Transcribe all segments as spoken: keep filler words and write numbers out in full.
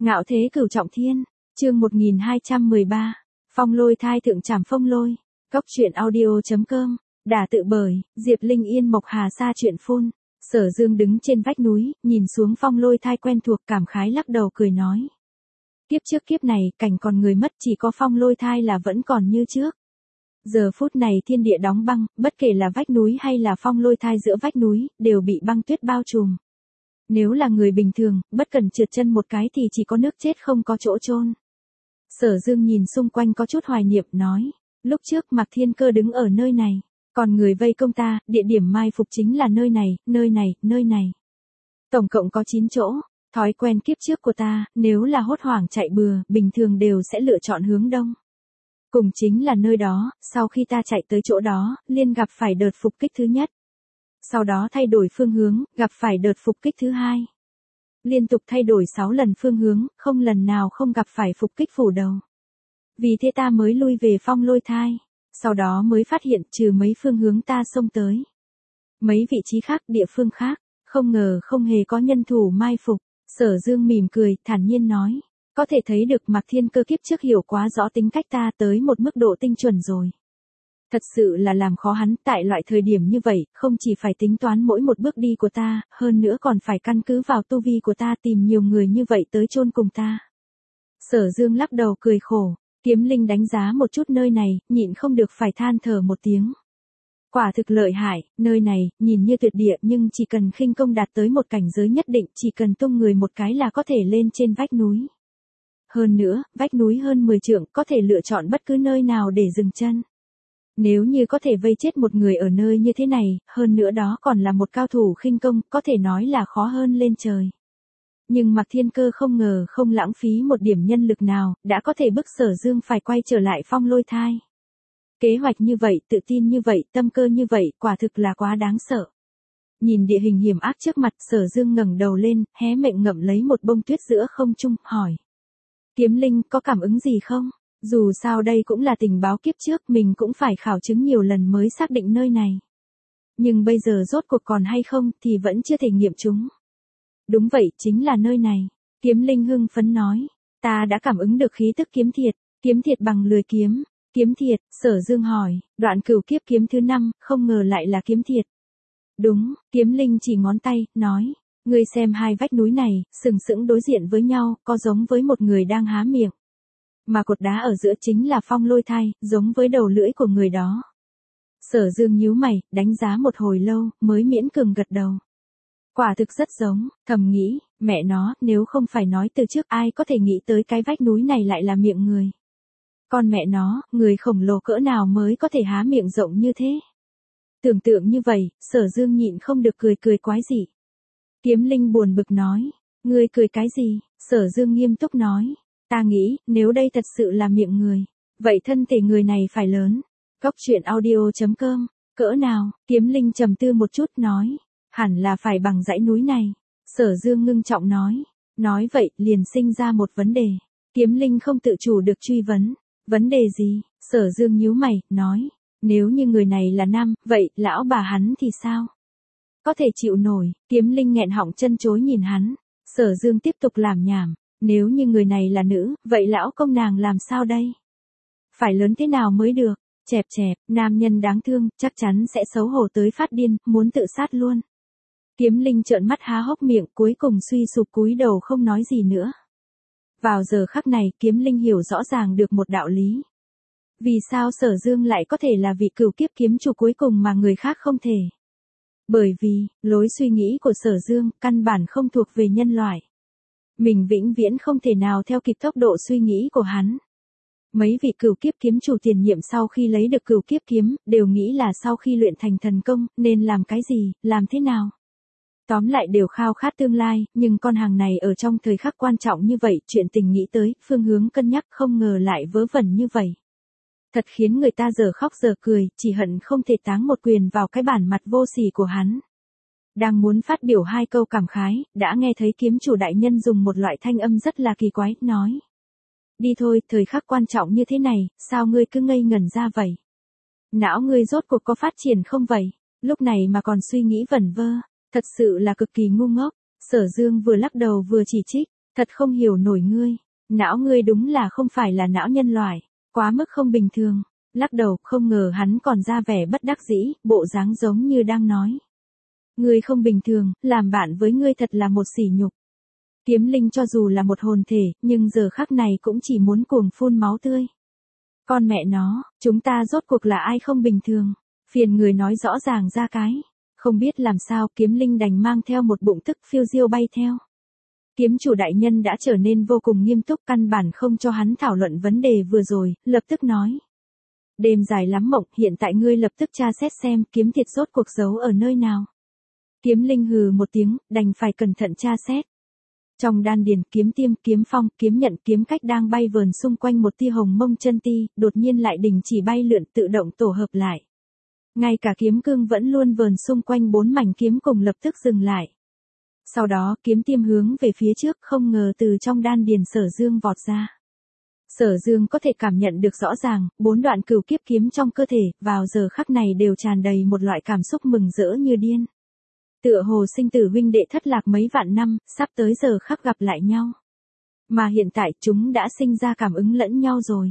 Ngạo thế cửu trọng thiên, chương một nghìn hai trăm mười ba, phong lôi thai thượng trảm phong lôi, cốc truyện audio.com, đả tự bởi, Diệp Linh Yên Mộc Hà Sa chuyện phun. Sở Dương đứng trên vách núi, nhìn xuống phong lôi thai quen thuộc cảm khái lắc đầu cười nói. Kiếp trước kiếp này, cảnh còn người mất chỉ có phong lôi thai là vẫn còn như trước. Giờ phút này thiên địa đóng băng, bất kể là vách núi hay là phong lôi thai giữa vách núi, đều bị băng tuyết bao trùm. Nếu là người bình thường, bất cần trượt chân một cái thì chỉ có nước chết không có chỗ chôn. Sở Dương nhìn xung quanh có chút hoài niệm nói, lúc trước Mạc Thiên Cơ đứng ở nơi này, còn người vây công ta, địa điểm mai phục chính là nơi này, nơi này, nơi này. Tổng cộng có chín chỗ, thói quen kiếp trước của ta, nếu là hốt hoảng chạy bừa, bình thường đều sẽ lựa chọn hướng đông. Cùng chính là nơi đó, sau khi ta chạy tới chỗ đó, liên gặp phải đợt phục kích thứ nhất. Sau đó thay đổi phương hướng, gặp phải đợt phục kích thứ hai. Liên tục thay đổi sáu lần phương hướng, không lần nào không gặp phải phục kích phủ đầu. Vì thế ta mới lui về phong lôi thai, sau đó mới phát hiện trừ mấy phương hướng ta xông tới. Mấy vị trí khác, địa phương khác, không ngờ không hề có nhân thủ mai phục. Sở Dương mỉm cười, thản nhiên nói, có thể thấy được Mạc Thiên Cơ kiếp trước hiểu quá rõ tính cách ta tới một mức độ tinh chuẩn rồi. Thật sự là làm khó hắn, tại loại thời điểm như vậy, không chỉ phải tính toán mỗi một bước đi của ta, hơn nữa còn phải căn cứ vào tu vi của ta tìm nhiều người như vậy tới chôn cùng ta. Sở Dương lắc đầu cười khổ, Kiếm Linh đánh giá một chút nơi này, nhịn không được phải than thở một tiếng. Quả thực lợi hại, nơi này, nhìn như tuyệt địa nhưng chỉ cần khinh công đạt tới một cảnh giới nhất định, chỉ cần tung người một cái là có thể lên trên vách núi. Hơn nữa, vách núi hơn mười trượng, có thể lựa chọn bất cứ nơi nào để dừng chân. Nếu như có thể vây chết một người ở nơi như thế này, hơn nữa đó còn là một cao thủ khinh công, có thể nói là khó hơn lên trời. Nhưng Mạc Thiên Cơ không ngờ không lãng phí một điểm nhân lực nào, đã có thể bức Sở Dương phải quay trở lại phong lôi thai. Kế hoạch như vậy, tự tin như vậy, tâm cơ như vậy, quả thực là quá đáng sợ. Nhìn địa hình hiểm ác trước mặt, Sở Dương ngẩng đầu lên, hé miệng ngậm lấy một bông tuyết giữa không trung, hỏi. Kiếm Linh, có cảm ứng gì không? Dù sao đây cũng là tình báo kiếp trước, mình cũng phải khảo chứng nhiều lần mới xác định nơi này. Nhưng bây giờ rốt cuộc còn hay không thì vẫn chưa thể nghiệm chúng. Đúng vậy, chính là nơi này. Kiếm Linh hưng phấn nói, ta đã cảm ứng được khí tức kiếm thiệt, kiếm thiệt bằng lưỡi kiếm. Kiếm thiệt, Sở Dương hỏi, đoạn cửu kiếp kiếm thứ năm, không ngờ lại là kiếm thiệt. Đúng, Kiếm Linh chỉ ngón tay, nói, ngươi xem hai vách núi này, sừng sững đối diện với nhau, có giống với một người đang há miệng. Mà cột đá ở giữa chính là phong lôi thai, giống với đầu lưỡi của người đó. Sở Dương nhíu mày, đánh giá một hồi lâu, mới miễn cường gật đầu. Quả thực rất giống, thầm nghĩ, mẹ nó, nếu không phải nói từ trước ai có thể nghĩ tới cái vách núi này lại là miệng người. Con mẹ nó, người khổng lồ cỡ nào mới có thể há miệng rộng như thế. Tưởng tượng như vậy, Sở Dương nhịn không được cười cười quái dị. Kiếm Linh buồn bực nói, ngươi cười cái gì? Sở Dương nghiêm túc nói, ta nghĩ, nếu đây thật sự là miệng người, vậy thân thể người này phải lớn. Cốc truyện audio.com, cỡ nào? Kiếm Linh trầm tư một chút nói, hẳn là phải bằng dãy núi này. Sở Dương ngưng trọng nói, nói vậy, liền sinh ra một vấn đề. Kiếm Linh không tự chủ được truy vấn, vấn đề gì? Sở Dương nhíu mày, nói, nếu như người này là nam, vậy, lão bà hắn thì sao? Có thể chịu nổi. Kiếm Linh nghẹn họng chân chối nhìn hắn. Sở Dương tiếp tục làm nhảm, nếu như người này là nữ, vậy lão công nàng làm sao đây? Phải lớn thế nào mới được? Chẹp chẹp, nam nhân đáng thương, chắc chắn sẽ xấu hổ tới phát điên, muốn tự sát luôn. Kiếm Linh trợn mắt há hốc miệng, cuối cùng suy sụp cúi đầu không nói gì nữa. Vào giờ khắc này, Kiếm Linh hiểu rõ ràng được một đạo lý. Vì sao Sở Dương lại có thể là vị cửu kiếp kiếm chủ cuối cùng mà người khác không thể? Bởi vì, lối suy nghĩ của Sở Dương, căn bản không thuộc về nhân loại. Mình vĩnh viễn không thể nào theo kịp tốc độ suy nghĩ của hắn. Mấy vị cửu kiếp kiếm chủ tiền nhiệm sau khi lấy được cửu kiếp kiếm, đều nghĩ là sau khi luyện thành thần công, nên làm cái gì, làm thế nào. Tóm lại đều khao khát tương lai, nhưng con hàng này ở trong thời khắc quan trọng như vậy, chuyện tình nghĩ tới, phương hướng cân nhắc không ngờ lại vớ vẩn như vậy. Thật khiến người ta giờ khóc giờ cười, chỉ hận không thể táng một quyền vào cái bản mặt vô sỉ của hắn. Đang muốn phát biểu hai câu cảm khái, đã nghe thấy kiếm chủ đại nhân dùng một loại thanh âm rất là kỳ quái, nói. Đi thôi, thời khắc quan trọng như thế này, sao ngươi cứ ngây ngẩn ra vậy? Não ngươi rốt cuộc có phát triển không vậy? Lúc này mà còn suy nghĩ vẩn vơ, thật sự là cực kỳ ngu ngốc. Sở Dương vừa lắc đầu vừa chỉ trích, Thật không hiểu nổi ngươi, não ngươi đúng là không phải là não nhân loại, quá mức không bình thường. Lắc đầu, không ngờ hắn còn ra vẻ bất đắc dĩ, bộ dáng giống như đang nói. Ngươi không bình thường, làm bạn với ngươi thật là một sỉ nhục. Kiếm Linh cho dù là một hồn thể, nhưng giờ khắc này cũng chỉ muốn cuồng phun máu tươi. Con mẹ nó, chúng ta rốt cuộc là ai không bình thường, phiền người nói rõ ràng ra cái. Không biết làm sao Kiếm Linh đành mang theo một bụng tức phiêu diêu bay theo. Kiếm chủ đại nhân đã trở nên vô cùng nghiêm túc, căn bản không cho hắn thảo luận vấn đề vừa rồi, lập tức nói. Đêm dài lắm mộng, hiện tại ngươi lập tức tra xét xem kiếm thiệt rốt cuộc giấu ở nơi nào. Kiếm Linh hừ một tiếng, đành phải cẩn thận tra xét. Trong đan điền, kiếm tiêm, kiếm phong, kiếm nhận, kiếm cách đang bay vờn xung quanh một tia hồng mông chân ti, đột nhiên lại đình chỉ bay lượn, tự động tổ hợp lại. Ngay cả kiếm cương vẫn luôn vờn xung quanh bốn mảnh kiếm cùng lập tức dừng lại. Sau đó kiếm tiêm hướng về phía trước, không ngờ từ trong đan điền Sở Dương vọt ra. Sở Dương có thể cảm nhận được rõ ràng, bốn đoạn cửu kiếp kiếm trong cơ thể, vào giờ khắc này đều tràn đầy một loại cảm xúc mừng rỡ như điên. Tựa hồ sinh tử huynh đệ thất lạc mấy vạn năm, sắp tới giờ khắc gặp lại nhau. Mà hiện tại chúng đã sinh ra cảm ứng lẫn nhau rồi.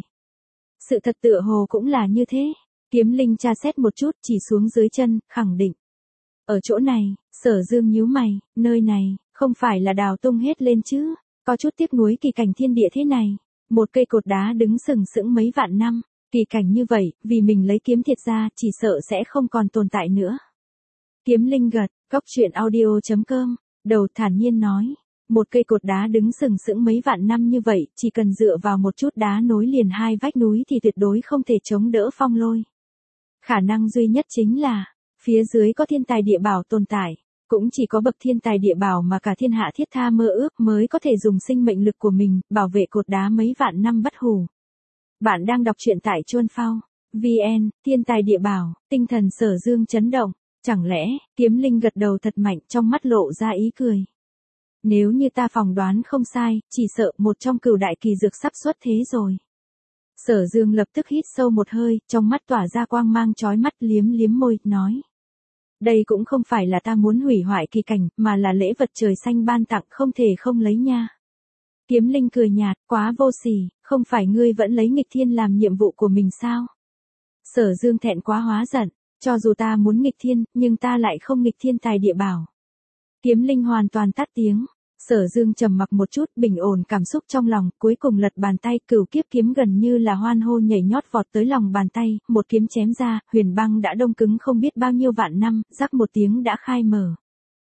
Sự thật tựa hồ cũng là như thế. Kiếm Linh tra xét một chút, chỉ xuống dưới chân, khẳng định. Ở chỗ này, Sở Dương nhíu mày, nơi này, không phải là đào tung hết lên chứ, có chút tiếc nuối kỳ cảnh thiên địa thế này. Một cây cột đá đứng sừng sững mấy vạn năm, kỳ cảnh như vậy, vì mình lấy kiếm thiệt ra, chỉ sợ sẽ không còn tồn tại nữa. Kiếm Linh gật, cốc truyện audio chấm com, đầu thản nhiên nói, một cây cột đá đứng sừng sững mấy vạn năm như vậy, chỉ cần dựa vào một chút đá nối liền hai vách núi thì tuyệt đối không thể chống đỡ phong lôi. Khả năng duy nhất chính là, phía dưới có thiên tài địa bảo tồn tại, cũng chỉ có bậc thiên tài địa bảo mà cả thiên hạ thiết tha mơ ước mới có thể dùng sinh mệnh lực của mình, bảo vệ cột đá mấy vạn năm bất hủ. Bạn đang đọc truyện tại Chuan Phao, vê en, thiên tài địa bảo, tinh thần Sở Dương chấn động, chẳng lẽ, Kiếm Linh gật đầu thật mạnh trong mắt lộ ra ý cười. Nếu như ta phỏng đoán không sai, chỉ sợ một trong cửu đại kỳ dược sắp xuất thế rồi. Sở Dương lập tức hít sâu một hơi, trong mắt tỏa ra quang mang chói mắt, liếm liếm môi, nói. Đây cũng không phải là ta muốn hủy hoại kỳ cảnh, mà là lễ vật trời xanh ban tặng, không thể không lấy nha. Kiếm Linh cười nhạt, quá vô sỉ, không phải ngươi vẫn lấy nghịch thiên làm nhiệm vụ của mình sao? Sở Dương thẹn quá hóa giận, cho dù ta muốn nghịch thiên, nhưng ta lại không nghịch thiên tài địa bảo. Kiếm Linh hoàn toàn tắt tiếng. Sở Dương trầm mặc một chút, bình ổn cảm xúc trong lòng, cuối cùng lật bàn tay, cửu kiếp kiếm gần như là hoan hô nhảy nhót vọt tới lòng bàn tay, một kiếm chém ra, huyền băng đã đông cứng không biết bao nhiêu vạn năm, rắc một tiếng đã khai mở.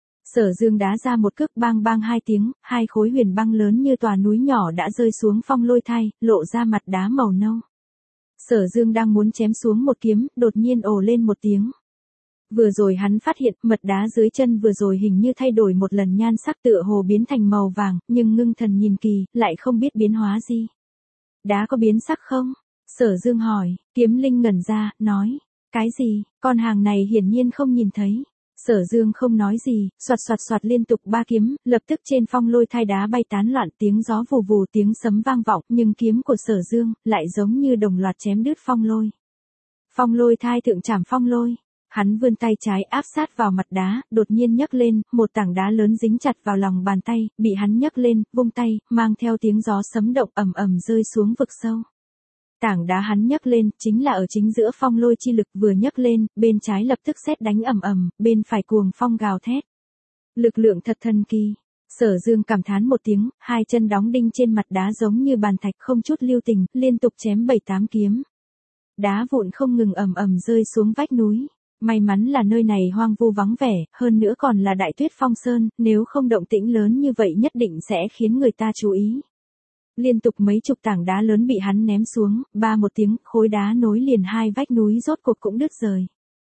Sở Dương đá ra một cước, bang bang hai tiếng, hai khối huyền băng lớn như tòa núi nhỏ đã rơi xuống phong lôi thai, lộ ra mặt đá màu nâu. Sở Dương đang muốn chém xuống một kiếm, đột nhiên ồ lên một tiếng. Vừa rồi hắn phát hiện mật đá dưới chân vừa rồi hình như thay đổi một lần nhan sắc, tựa hồ biến thành màu vàng, nhưng ngưng thần nhìn kỳ, lại không biết biến hóa gì. Đá có biến sắc không? Sở Dương hỏi. Kiếm Linh ngẩn ra, nói. Cái gì? Con hàng này hiển nhiên không nhìn thấy. Sở Dương không nói gì, xoạt xoạt xoạt liên tục ba kiếm, lập tức trên phong lôi thai đá bay tán loạn, tiếng gió vù vù, tiếng sấm vang vọng, nhưng kiếm của Sở Dương lại giống như đồng loạt chém đứt phong lôi. Phong lôi thai thượng trảm phong lôi. Hắn vươn tay trái áp sát vào mặt đá, đột nhiên nhấc lên, một tảng đá lớn dính chặt vào lòng bàn tay, bị hắn nhấc lên, vung tay, mang theo tiếng gió sấm động ầm ầm rơi xuống vực sâu. Tảng đá hắn nhấc lên, chính là ở chính giữa phong lôi chi lực, vừa nhấc lên, bên trái lập tức sét đánh ầm ầm, bên phải cuồng phong gào thét. Lực lượng thật thần kỳ. Sở Dương cảm thán một tiếng, hai chân đóng đinh trên mặt đá giống như bàn thạch, không chút lưu tình, liên tục chém bảy tám kiếm. Đá vụn không ngừng ầm ầm rơi xuống vách núi. May mắn là nơi này hoang vu vắng vẻ, hơn nữa còn là Đại Tuyết Phong Sơn, nếu không động tĩnh lớn như vậy nhất định sẽ khiến người ta chú ý. Liên tục mấy chục tảng đá lớn bị hắn ném xuống, ba một tiếng, khối đá nối liền hai vách núi rốt cuộc cũng đứt rời.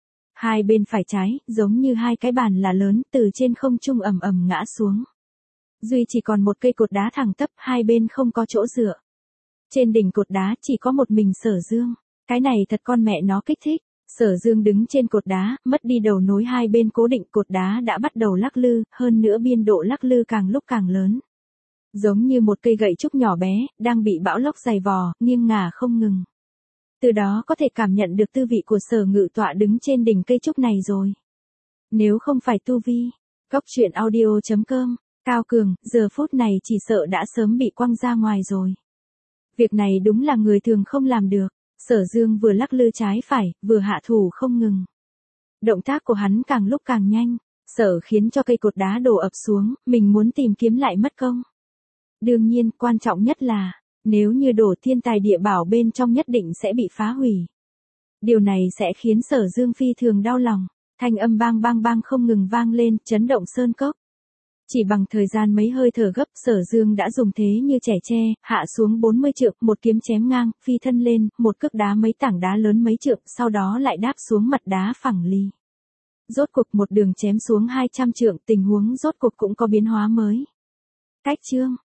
Hai bên phải trái, giống như hai cái bàn là lớn, từ trên không trung ầm ầm ngã xuống. Duy chỉ còn một cây cột đá thẳng tắp, hai bên không có chỗ dựa. Trên đỉnh cột đá chỉ có một mình Sở Dương. Cái này thật con mẹ nó kích thích. Sở Dương đứng trên cột đá, mất đi đầu nối hai bên cố định, cột đá đã bắt đầu lắc lư, hơn nữa biên độ lắc lư càng lúc càng lớn. Giống như một cây gậy trúc nhỏ bé, đang bị bão lốc giày vò, nghiêng ngả không ngừng. Từ đó có thể cảm nhận được tư vị của Sở Ngự tọa đứng trên đỉnh cây trúc này rồi. Nếu không phải tu vi, cốc truyện audio chấm com Cao Cường, giờ phút này chỉ sợ đã sớm bị quăng ra ngoài rồi. Việc này đúng là người thường không làm được. Sở Dương vừa lắc lư trái phải, vừa hạ thủ không ngừng. Động tác của hắn càng lúc càng nhanh, sợ khiến cho cây cột đá đổ ập xuống, mình muốn tìm kiếm lại mất công. Đương nhiên, quan trọng nhất là, nếu như đổ thiên tài địa bảo bên trong nhất định sẽ bị phá hủy. Điều này sẽ khiến Sở Dương phi thường đau lòng, thanh âm bang bang bang không ngừng vang lên, chấn động sơn cốc. Chỉ bằng thời gian mấy hơi thở gấp, Sở Dương đã dùng thế như trẻ tre, hạ xuống bốn mươi trượng, một kiếm chém ngang, phi thân lên, một cước đá mấy tảng đá lớn mấy trượng, sau đó lại đáp xuống mặt đá phẳng lì. Rốt cuộc một đường chém xuống hai trăm trượng, tình huống rốt cuộc cũng có biến hóa mới. Cách chương